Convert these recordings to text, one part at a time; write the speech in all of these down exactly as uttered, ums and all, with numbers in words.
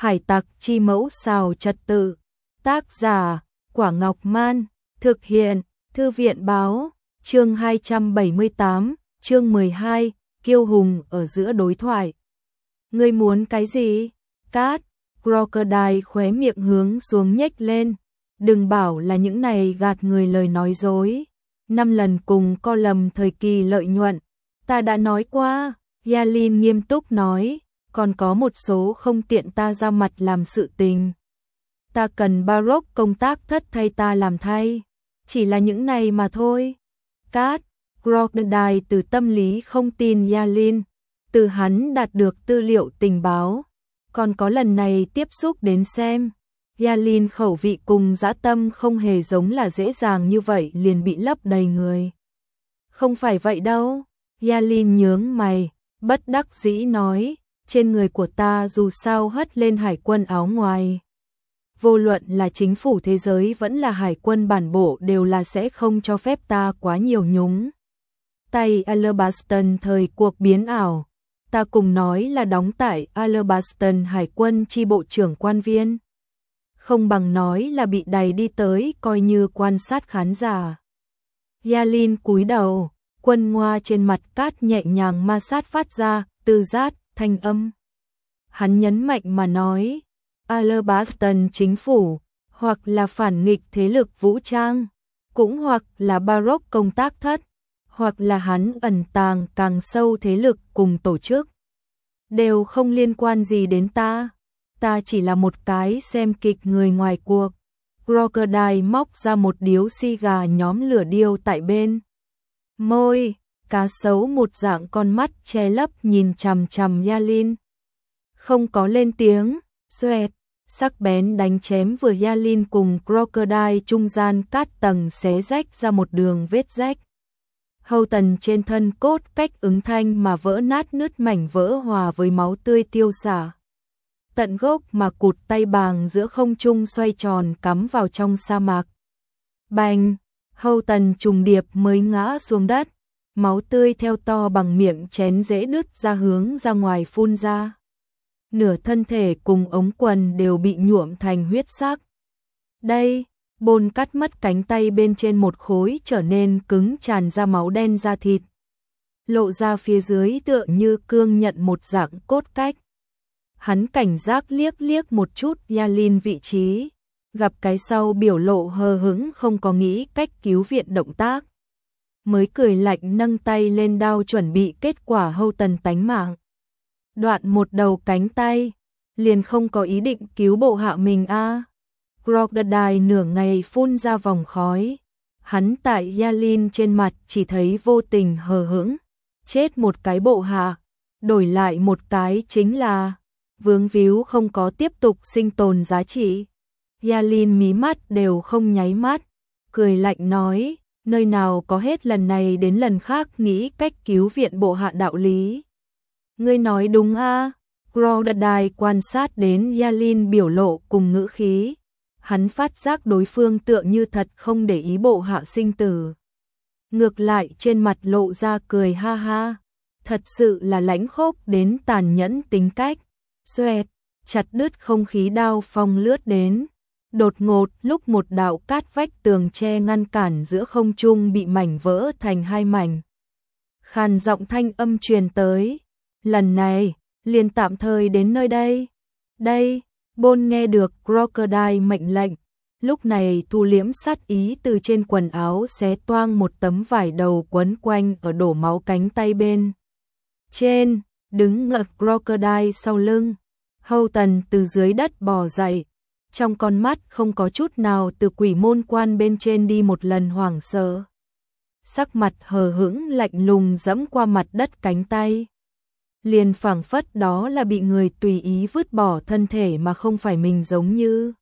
Hải tặc chi mẫu xào trật tự. Tác giả, Quả Ngọc Man. Thực hiện, Thư viện Báo. Chương hai trăm bảy mươi tám, chương mười hai, kiêu hùng ở giữa đối thoại. Ngươi muốn cái gì? Cát. Crocodile khóe miệng hướng xuống nhếch lên. Đừng bảo là những này gạt người lời nói dối. Năm lần cùng co lầm thời kỳ lợi nhuận. Ta đã nói qua, Yalin nghiêm túc nói, còn có một số không tiện ta ra mặt làm sự tình. Ta cần Baroque công tác thất thay ta làm thay. Chỉ là những này mà thôi. Cát. Crocodile từ tâm lý không tin Yalin. Từ hắn đạt được tư liệu tình báo. Còn có lần này tiếp xúc đến xem. Yalin khẩu vị cùng dã tâm không hề giống là dễ dàng như vậy liền bị lấp đầy người. Không phải vậy đâu. Yalin nhướng mày, bất đắc dĩ nói, trên người của ta dù sao hất lên hải quân áo ngoài. Vô luận là chính phủ thế giới vẫn là hải quân bản bộ đều là sẽ không cho phép ta quá nhiều nhúng tay. Alabaston thời cuộc biến ảo. Ta cùng nói là đóng tại Alabaston hải quân chi bộ trưởng quan viên. Không bằng nói là bị đày đi tới coi như quan sát khán giả. Yalin cúi đầu, quân ngoa trên mặt Cát nhẹ nhàng ma sát phát ra, từ rát, thanh âm. Hắn nhấn mạnh mà nói, Alabaston chính phủ, hoặc là phản nghịch thế lực vũ trang, cũng hoặc là Baroque công tác thất, hoặc là hắn ẩn tàng càng sâu thế lực cùng tổ chức. Đều không liên quan gì đến ta. Ta chỉ là một cái xem kịch người ngoài cuộc. Crocodile móc ra một điếu xì gà nhóm lửa điêu tại bên môi, cá sấu một dạng con mắt che lấp nhìn chằm chằm Yalin. Không có lên tiếng, xoẹt, sắc bén đánh chém vừa Yalin cùng Crocodile trung gian cát tầng xé rách ra một đường vết rách. Hầu tần trên thân cốt cách ứng thanh mà vỡ nát nứt mảnh vỡ hòa với máu tươi tiêu xả. Tận gốc mà cụt tay bàng giữa không trung xoay tròn cắm vào trong sa mạc. Bành, hầu tần trùng điệp mới ngã xuống đất, máu tươi theo to bằng miệng chén dễ đứt ra hướng ra ngoài phun ra. Nửa thân thể cùng ống quần đều bị nhuộm thành huyết sắc. Đây, Bôn cắt mất cánh tay bên trên một khối trở nên cứng tràn ra máu đen da thịt. Lộ ra phía dưới tựa như cương nhận một dạng cốt cách. Hắn cảnh giác liếc liếc một chút Yalin vị trí, gặp cái sau biểu lộ hờ hững không có nghĩ cách cứu viện động tác. Mới cười lạnh nâng tay lên đao chuẩn bị kết quả hâu tần tánh mạng. Đoạn một đầu cánh tay, liền không có ý định cứu bộ hạ mình a. À. Crocodile nửa ngày phun ra vòng khói. Hắn tại Yalin trên mặt chỉ thấy vô tình hờ hững. Chết một cái bộ hạ, đổi lại một cái chính là vướng víu không có tiếp tục sinh tồn giá trị. Yalin mí mắt đều không nháy mắt, cười lạnh nói, nơi nào có hết lần này đến lần khác nghĩ cách cứu viện bộ hạ đạo lý. Ngươi nói đúng a. À? Crocodile quan sát đến Yalin biểu lộ cùng ngữ khí. Hắn phát giác đối phương tựa như thật không để ý bộ hạ sinh tử. Ngược lại trên mặt lộ ra cười ha ha. Thật sự là lãnh khốc đến tàn nhẫn tính cách. Xoẹt, chặt đứt không khí đao phong lướt đến. Đột ngột lúc một đạo cát vách tường che ngăn cản giữa không trung bị mảnh vỡ thành hai mảnh. Khàn giọng thanh âm truyền tới. Lần này, liền tạm thời đến nơi đây. Đây, Bôn nghe được Crocodile mệnh lệnh. Lúc này thu liễm sát ý từ trên quần áo xé toang một tấm vải đầu quấn quanh ở đổ máu cánh tay bên trên, đứng ngật Crocodile sau lưng. Hầu tần từ dưới đất bò dậy, trong con mắt không có chút nào từ quỷ môn quan bên trên đi một lần hoảng sợ. Sắc mặt hờ hững lạnh lùng dẫm qua mặt đất cánh tay. Liền phảng phất đó là bị người tùy ý vứt bỏ thân thể mà không phải mình giống như.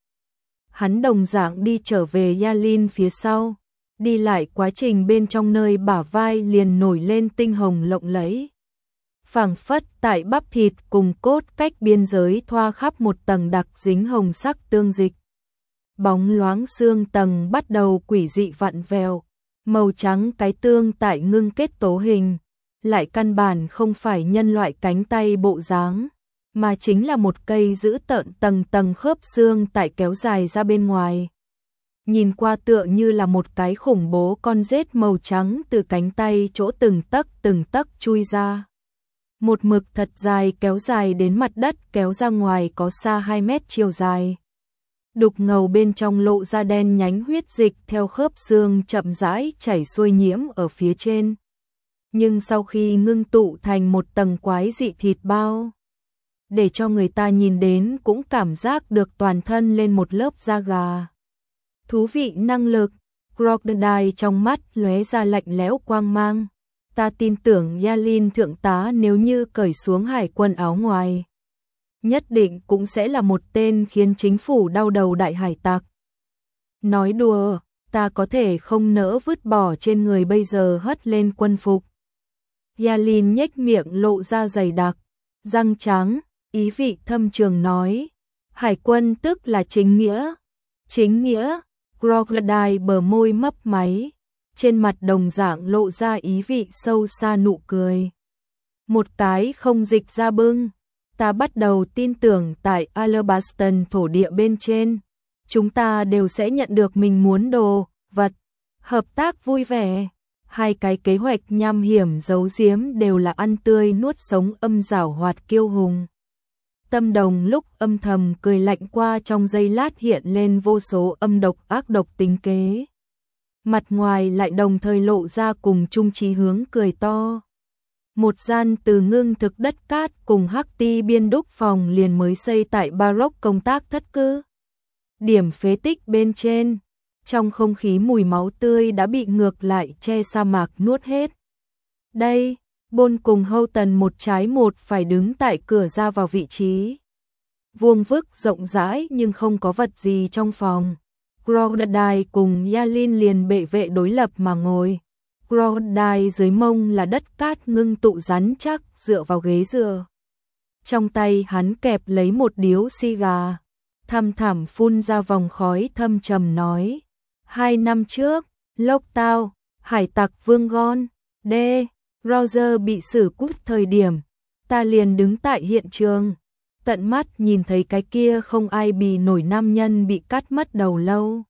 Hắn đồng dạng đi trở về Yalin phía sau, đi lại quá trình bên trong nơi bả vai liền nổi lên tinh hồng lộng lẫy. Phảng phất tại bắp thịt cùng cốt cách biên giới thoa khắp một tầng đặc dính hồng sắc tương dịch. Bóng loáng xương tầng bắt đầu quỷ dị vặn vẹo, màu trắng cái tương tại ngưng kết tố hình. Lại căn bản không phải nhân loại cánh tay bộ dáng. mà chính là một cây giữ tợn tầng tầng khớp xương tại kéo dài ra bên ngoài. Nhìn qua tựa như là một cái khủng bố con rết màu trắng từ cánh tay chỗ từng tấc từng tấc chui ra. Một mực thật dài kéo dài đến mặt đất, kéo ra ngoài có xa hai mét chiều dài. Đục ngầu bên trong lộ ra đen nhánh huyết dịch theo khớp xương chậm rãi chảy xuôi nhiễm ở phía trên. Nhưng sau khi ngưng tụ thành một tầng quái dị thịt bao, để cho người ta nhìn đến cũng cảm giác được toàn thân lên một lớp da gà. Thú vị năng lực, Crocodile trong mắt lóe ra lạnh lẽo quang mang. Ta tin tưởng Yalin thượng tá nếu như cởi xuống hải quân áo ngoài, nhất định cũng sẽ là một tên khiến chính phủ đau đầu đại hải tặc. Nói đùa, ta có thể không nỡ vứt bỏ trên người bây giờ hất lên quân phục. Yalin nhếch miệng lộ ra dày đặc, răng trắng, ý vị thâm trường nói. Hải quân tức là chính nghĩa. Chính nghĩa, Crocodile bờ môi mấp máy, trên mặt đồng dạng lộ ra ý vị sâu xa nụ cười. Một cái không dịch ra bưng, ta bắt đầu tin tưởng tại Alabaston thổ địa bên trên, chúng ta đều sẽ nhận được mình muốn đồ, vật, hợp tác vui vẻ. Hai cái kế hoạch nham hiểm giấu giếm đều là ăn tươi nuốt sống âm giảo hoạt kiêu hùng. Tâm Đồng lúc âm thầm cười lạnh qua trong giây lát hiện lên vô số âm độc ác độc tính kế. Mặt ngoài lại đồng thời lộ ra cùng chung chí hướng cười to. Một gian từ ngưng thực đất cát cùng hắc ti biên đúc phòng liền mới xây tại Baroque công tác thất cư. Điểm phế tích bên trên, trong không khí mùi máu tươi đã bị ngược lại che sa mạc nuốt hết. Đây, Bôn cùng Houghton một trái một phải đứng tại cửa ra vào vị trí vuông vức rộng rãi nhưng không có vật gì trong phòng. Crocodile cùng Yalin liền bệ vệ đối lập mà ngồi. Crocodile dưới mông là đất cát ngưng tụ rắn chắc dựa vào ghế dựa. Trong tay hắn kẹp lấy một điếu xì gà, thăm thẳm phun ra vòng khói thâm trầm nói. Hai năm trước, Lốc Tao, hải tặc Vương Gon, D. Roger bị xử cút thời điểm, ta liền đứng tại hiện trường, tận mắt nhìn thấy cái kia không ai bì nổi nam nhân bị cắt mất đầu lâu.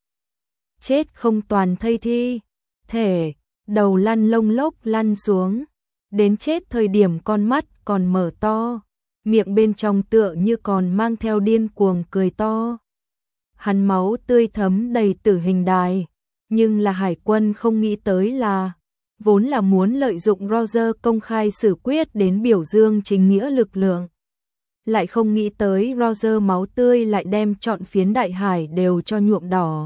Chết không toàn thây thi, thể, đầu lăn lông lốc lăn xuống, đến chết thời điểm con mắt còn mở to, miệng bên trong tựa như còn mang theo điên cuồng cười to. Hắn máu tươi thấm đầy tử hình đài, nhưng là hải quân không nghĩ tới là vốn là muốn lợi dụng Roger công khai xử quyết đến biểu dương chính nghĩa lực lượng. Lại không nghĩ tới Roger máu tươi lại đem trọn phiến đại hải đều cho nhuộm đỏ.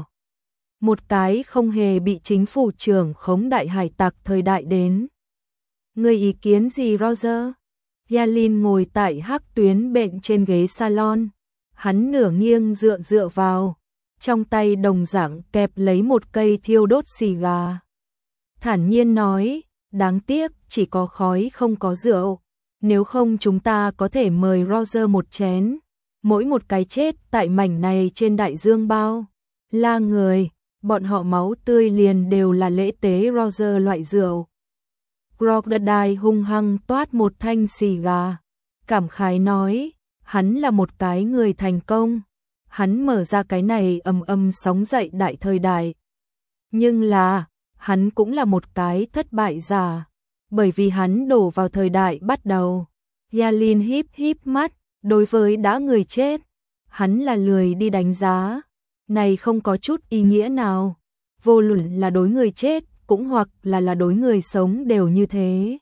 Một cái không hề bị chính phủ trưởng khống đại hải tặc thời đại đến. Người ý kiến gì Roger? Yalin ngồi tại hắc tuyến bệnh trên ghế salon. Hắn nửa nghiêng dựa dựa vào, trong tay đồng dạng kẹp lấy một cây thiêu đốt xì gà. Thản nhiên nói, đáng tiếc chỉ có khói không có rượu, nếu không chúng ta có thể mời Roger một chén, mỗi một cái chết tại mảnh này trên đại dương bao la người, bọn họ máu tươi liền đều là lễ tế Roger loại rượu. Crocodile hung hăng toát một thanh xì gà, cảm khái nói, hắn là một cái người thành công, hắn mở ra cái này ầm ầm sóng dậy đại thời đại. Nhưng là, hắn cũng là một cái thất bại giả, bởi vì hắn đổ vào thời đại bắt đầu. Yalin híp híp mắt, đối với đã người chết, hắn là lười đi đánh giá, này không có chút ý nghĩa nào, vô luận là đối người chết, cũng hoặc là là đối người sống đều như thế.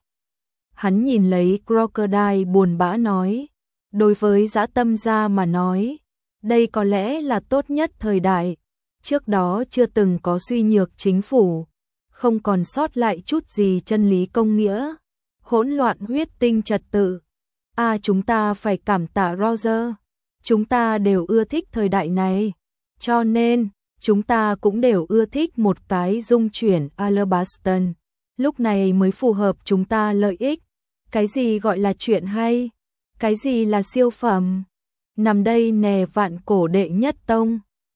Hắn nhìn lấy Crocodile buồn bã nói, đối với dã tâm gia mà nói, đây có lẽ là tốt nhất thời đại, trước đó chưa từng có suy nhược chính phủ, không còn sót lại chút gì chân lý công nghĩa, hỗn loạn huyết tinh trật tự. À chúng ta phải cảm tạ Roger, chúng ta đều ưa thích thời đại này, cho nên chúng ta cũng đều ưa thích một cái dung chuyển Alabaston, lúc này mới phù hợp chúng ta lợi ích. Cái gì gọi là chuyện hay, cái gì là siêu phẩm, nằm đây nè vạn cổ đệ nhất tông.